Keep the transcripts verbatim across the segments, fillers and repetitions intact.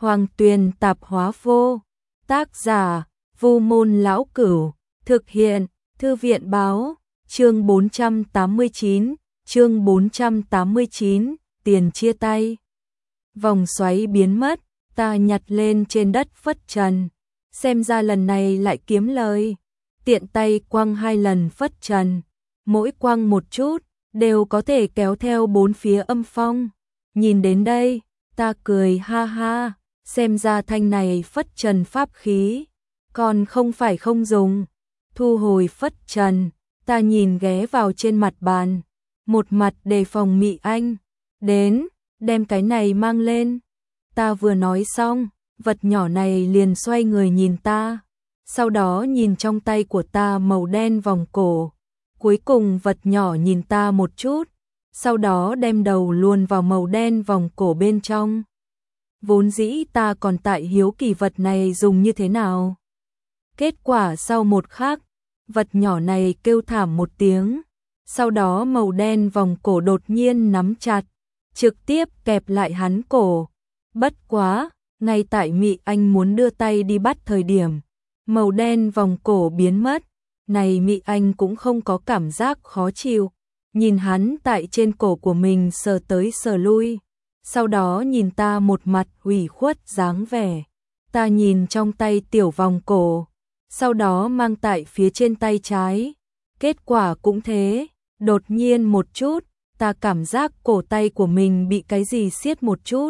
Hoàng Tuyền Tạp Hóa Vô. Tác giả Vu Môn Lão Cửu. Thực hiện Thư viện Báo. Chương bốn trăm tám mươi chín. Chương bốn trăm tám mươi chín. Tiền chia tay. Vòng xoáy biến mất, ta nhặt lên trên đất phất trần. Xem ra lần này lại kiếm lời. Tiện tay quăng hai lần phất trần, mỗi quăng một chút, đều có thể kéo theo bốn phía âm phong. Nhìn đến đây, ta cười ha ha, xem ra thanh này phất trần pháp khí, còn không phải không dùng. Thu hồi phất trần, ta nhìn ghé vào trên mặt bàn, một mặt đề phòng Mị Anh. Đến, đem cái này mang lên. Ta vừa nói xong, vật nhỏ này liền xoay người nhìn ta, sau đó nhìn trong tay của ta màu đen vòng cổ. Cuối cùng vật nhỏ nhìn ta một chút, sau đó đem đầu luồn vào màu đen vòng cổ bên trong. Vốn dĩ ta còn tại hiếu kỳ vật này dùng như thế nào. Kết quả sau một khắc, vật nhỏ này kêu thảm một tiếng, sau đó màu đen vòng cổ đột nhiên nắm chặt, trực tiếp kẹp lại hắn cổ. Bất quá, ngay tại Mị Anh muốn đưa tay đi bắt thời điểm, màu đen vòng cổ biến mất. Này Mị Anh cũng không có cảm giác khó chịu, nhìn hắn tại trên cổ của mình sờ tới sờ lui, sau đó nhìn ta một mặt ủy khuất dáng vẻ. Ta nhìn trong tay tiểu vòng cổ, sau đó mang tại phía trên tay trái. Kết quả cũng thế, đột nhiên một chút, ta cảm giác cổ tay của mình bị cái gì siết một chút,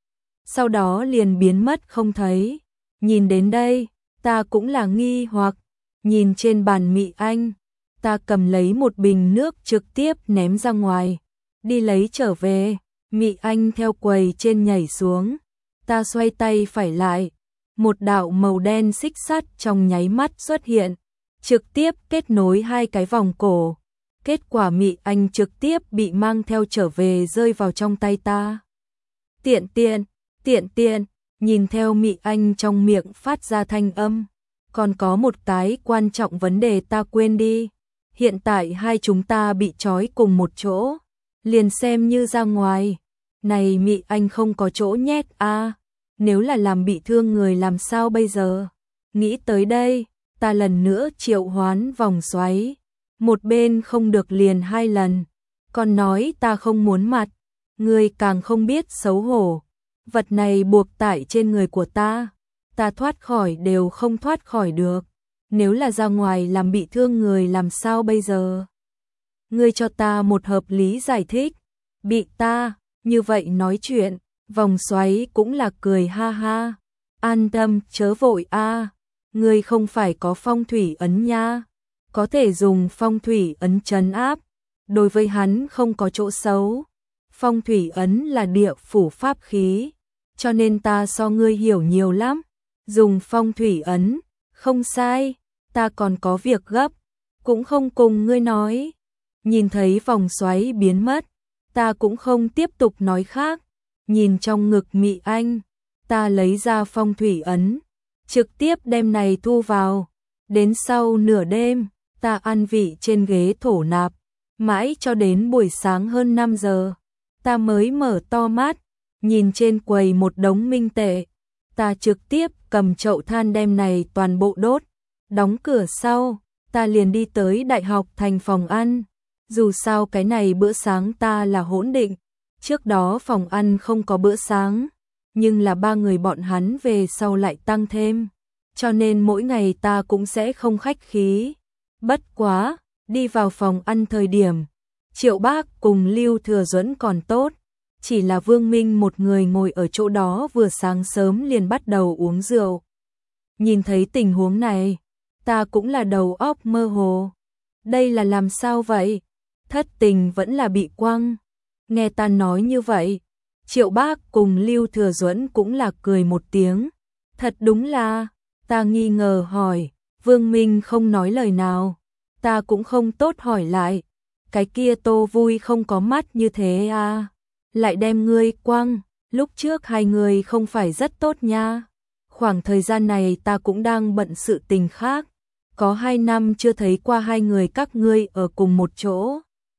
sau đó liền biến mất không thấy. Nhìn đến đây, ta cũng là nghi hoặc, nhìn trên bàn Mị Anh, ta cầm lấy một bình nước trực tiếp ném ra ngoài, đi lấy trở về. Mị Anh theo quầy trên nhảy xuống, ta xoay tay phải lại, một đạo màu đen xích sắt trong nháy mắt xuất hiện, trực tiếp kết nối hai cái vòng cổ. Kết quả Mị Anh trực tiếp bị mang theo trở về, rơi vào trong tay ta. Tiện tiện, tiện tiện, nhìn theo Mị Anh trong miệng phát ra thanh âm. Còn có một cái quan trọng vấn đề ta quên đi. Hiện tại hai chúng ta bị trói cùng một chỗ, liền xem như ra ngoài. Này Mị Anh không có chỗ nhét a, à, nếu là làm bị thương người làm sao bây giờ? Nghĩ tới đây, ta lần nữa triệu hoán vòng xoáy. Một bên không được liền hai lần, còn nói ta không muốn mặt, người càng không biết xấu hổ. Vật này buộc tại trên người của ta, ta thoát khỏi đều không thoát khỏi được. Nếu là ra ngoài làm bị thương người làm sao bây giờ? Ngươi cho ta một hợp lý giải thích. Bị ta như vậy nói chuyện, vòng xoáy cũng là cười ha ha. An tâm chớ vội a, à, ngươi không phải có phong thủy ấn nha, có thể dùng phong thủy ấn trấn áp, đối với hắn không có chỗ xấu. Phong thủy ấn là địa phủ pháp khí, cho nên ta so ngươi hiểu nhiều lắm. Dùng phong thủy ấn, không sai, ta còn có việc gấp, cũng không cùng ngươi nói. Nhìn thấy vòng xoáy biến mất, ta cũng không tiếp tục nói khác. Nhìn trong ngực Mị Anh, ta lấy ra phong thủy ấn, trực tiếp đem này thu vào. Đến sau nửa đêm, ta ăn vị trên ghế thổ nạp, mãi cho đến buổi sáng hơn năm giờ, ta mới mở to mắt, nhìn trên quầy một đống minh tệ. Ta trực tiếp cầm chậu than đem này toàn bộ đốt, đóng cửa sau, ta liền đi tới đại học thành phòng ăn. Dù sao cái này bữa sáng ta là hỗn định, trước đó phòng ăn không có bữa sáng, nhưng là ba người bọn hắn về sau lại tăng thêm, cho nên mỗi ngày ta cũng sẽ không khách khí. Bất quá, đi vào phòng ăn thời điểm, Triệu Bác cùng Lưu Thừa Duẫn còn tốt, chỉ là Vương Minh một người ngồi ở chỗ đó vừa sáng sớm liền bắt đầu uống rượu. Nhìn thấy tình huống này, ta cũng là đầu óc mơ hồ. Đây là làm sao vậy? Thất tình vẫn là bị quăng. Nghe ta nói như vậy, Triệu Bác cùng Lưu Thừa Duẫn cũng là cười một tiếng. Thật đúng là, ta nghi ngờ hỏi, Vương Minh không nói lời nào. Ta cũng không tốt hỏi lại, cái kia Tô Vui không có mắt như thế à? Lại đem ngươi quăng, lúc trước hai người không phải rất tốt nha. Khoảng thời gian này ta cũng đang bận sự tình khác, có hai năm chưa thấy qua hai người các ngươi ở cùng một chỗ.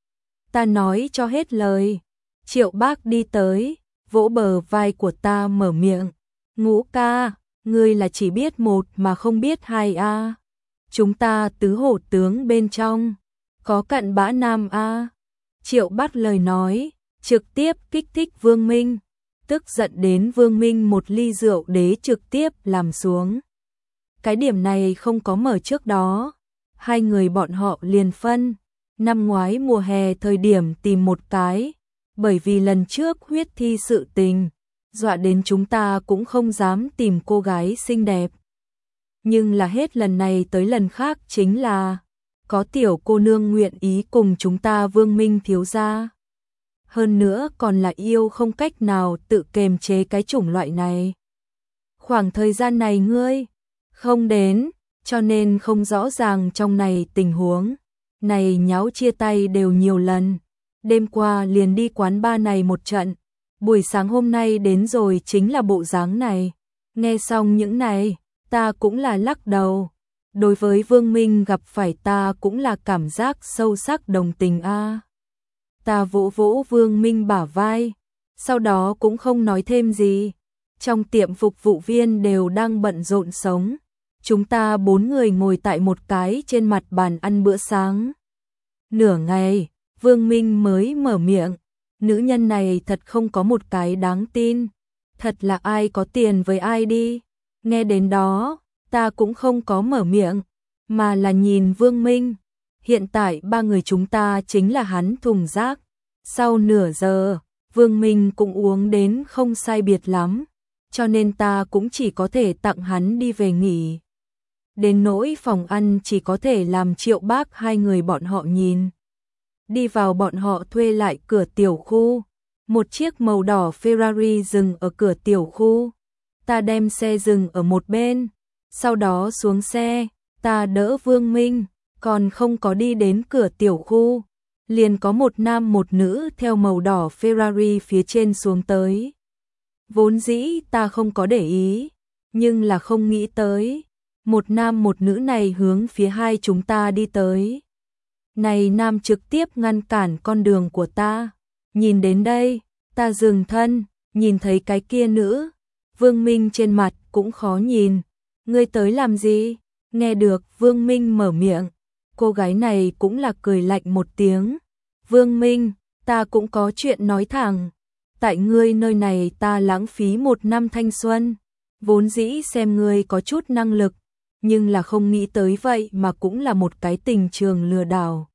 Ta nói cho hết lời, Triệu Bác đi tới, vỗ bờ vai của ta mở miệng, Ngũ ca, ngươi là chỉ biết một mà không biết hai a. Chúng ta tứ hổ tướng bên trong, có cặn bã nam a. Triệu Bắc lời nói, trực tiếp kích thích Vương Minh, tức giận đến Vương Minh một ly rượu đế trực tiếp làm xuống. Cái điểm này không có mở trước đó, hai người bọn họ liền phân, năm ngoái mùa hè thời điểm tìm một cái, bởi vì lần trước huyết thi sự tình, dọa đến chúng ta cũng không dám tìm cô gái xinh đẹp. Nhưng là hết lần này tới lần khác chính là có tiểu cô nương nguyện ý cùng chúng ta Vương Minh thiếu gia. Hơn nữa còn là yêu không cách nào tự kềm chế cái chủng loại này. Khoảng thời gian này ngươi không đến, cho nên không rõ ràng trong này tình huống. Này nháo chia tay đều nhiều lần. Đêm qua liền đi quán bar này một trận. Buổi sáng hôm nay đến rồi chính là bộ dáng này. Nghe xong những này, ta cũng là lắc đầu. Đối với Vương Minh gặp phải ta cũng là cảm giác sâu sắc đồng tình a. À. Ta vỗ vỗ Vương Minh bả vai, sau đó cũng không nói thêm gì. Trong tiệm phục vụ viên đều đang bận rộn sống. Chúng ta bốn người ngồi tại một cái trên mặt bàn ăn bữa sáng. Nửa ngày, Vương Minh mới mở miệng. Nữ nhân này thật không có một cái đáng tin. Thật là ai có tiền với ai đi. Nghe đến đó, ta cũng không có mở miệng, mà là nhìn Vương Minh. Hiện tại ba người chúng ta chính là hắn thùng rác. Sau nửa giờ, Vương Minh cũng uống đến không sai biệt lắm, cho nên ta cũng chỉ có thể tặng hắn đi về nghỉ. Đến nỗi phòng ăn chỉ có thể làm Triệu Bác hai người bọn họ nhìn. Đi vào bọn họ thuê lại cửa tiểu khu. Một chiếc màu đỏ Ferrari dừng ở cửa tiểu khu. Ta đem xe dừng ở một bên. Sau đó xuống xe, ta đỡ Vương Minh, còn không có đi đến cửa tiểu khu. Liền có một nam một nữ theo màu đỏ Ferrari phía trên xuống tới. Vốn dĩ ta không có để ý, nhưng là không nghĩ tới. Một nam một nữ này hướng phía hai chúng ta đi tới. Này nam trực tiếp ngăn cản con đường của ta. Nhìn đến đây, ta dừng thân, nhìn thấy cái kia nữ. Vương Minh trên mặt cũng khó nhìn. Ngươi tới làm gì? Nghe được Vương Minh mở miệng. Cô gái này cũng là cười lạnh một tiếng. Vương Minh, ta cũng có chuyện nói thẳng. Tại ngươi nơi này ta lãng phí một năm thanh xuân. Vốn dĩ xem ngươi có chút năng lực, nhưng là không nghĩ tới vậy mà cũng là một cái tình trường lừa đảo.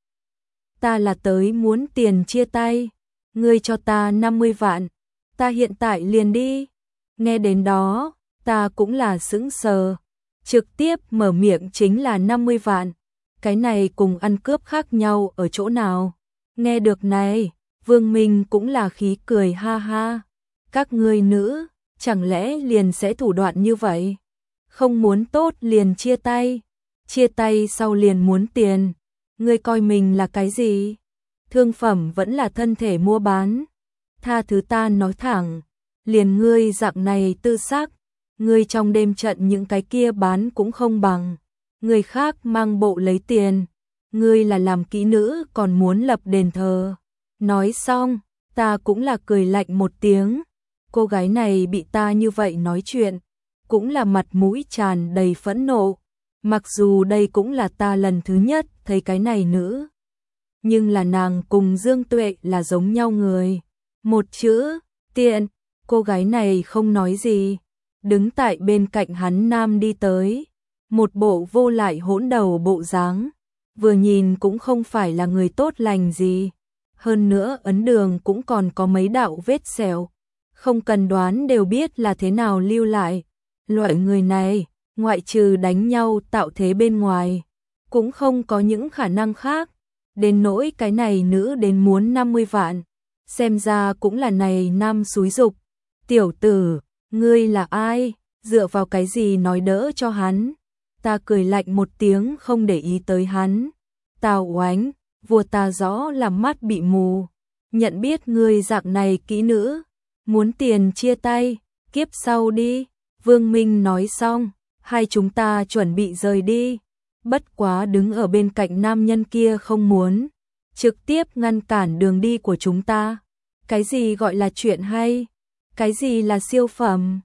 Ta là tới muốn tiền chia tay. Ngươi cho ta năm mươi vạn. Ta hiện tại liền đi. Nghe đến đó, ta cũng là sững sờ. Trực tiếp mở miệng chính là năm mươi vạn. Cái này cùng ăn cướp khác nhau ở chỗ nào? Nghe được này, Vương Minh cũng là khí cười ha ha. Các ngươi nữ, chẳng lẽ liền sẽ thủ đoạn như vậy? Không muốn tốt liền chia tay. Chia tay sau liền muốn tiền. Ngươi coi mình là cái gì? Thương phẩm vẫn là thân thể mua bán. Tha thứ ta nói thẳng. Liền ngươi dạng này tư sắc. Ngươi trong đêm trận những cái kia bán cũng không bằng. Người khác mang bộ lấy tiền. Ngươi là làm kỹ nữ còn muốn lập đền thờ. Nói xong, ta cũng là cười lạnh một tiếng. Cô gái này bị ta như vậy nói chuyện, cũng là mặt mũi tràn đầy phẫn nộ. Mặc dù đây cũng là ta lần thứ nhất thấy cái này nữ. Nhưng là nàng cùng Dương Tuệ là giống nhau người. Một chữ, tiện, cô gái này không nói gì. Đứng tại bên cạnh hắn nam đi tới. Một bộ vô lại hỗn đầu bộ dáng. Vừa nhìn cũng không phải là người tốt lành gì. Hơn nữa ấn đường cũng còn có mấy đạo vết sẹo. Không cần đoán đều biết là thế nào lưu lại. Loại người này, ngoại trừ đánh nhau tạo thế bên ngoài, cũng không có những khả năng khác. Đến nỗi cái này nữ đến muốn năm mươi vạn. Xem ra cũng là này nam xúi dục. Tiểu tử, ngươi là ai? Dựa vào cái gì nói đỡ cho hắn? Ta cười lạnh một tiếng không để ý tới hắn. Tào Oánh, vua ta rõ là mắt bị mù. Nhận biết ngươi dạng này kỹ nữ. Muốn tiền chia tay, kiếp sau đi. Vương Minh nói xong, hai chúng ta chuẩn bị rời đi. Bất quá đứng ở bên cạnh nam nhân kia không muốn. Trực tiếp ngăn cản đường đi của chúng ta. Cái gì gọi là chuyện hay? Cái gì là siêu phẩm?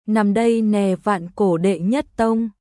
nằm đây nè vạn cổ đệ nhất tông.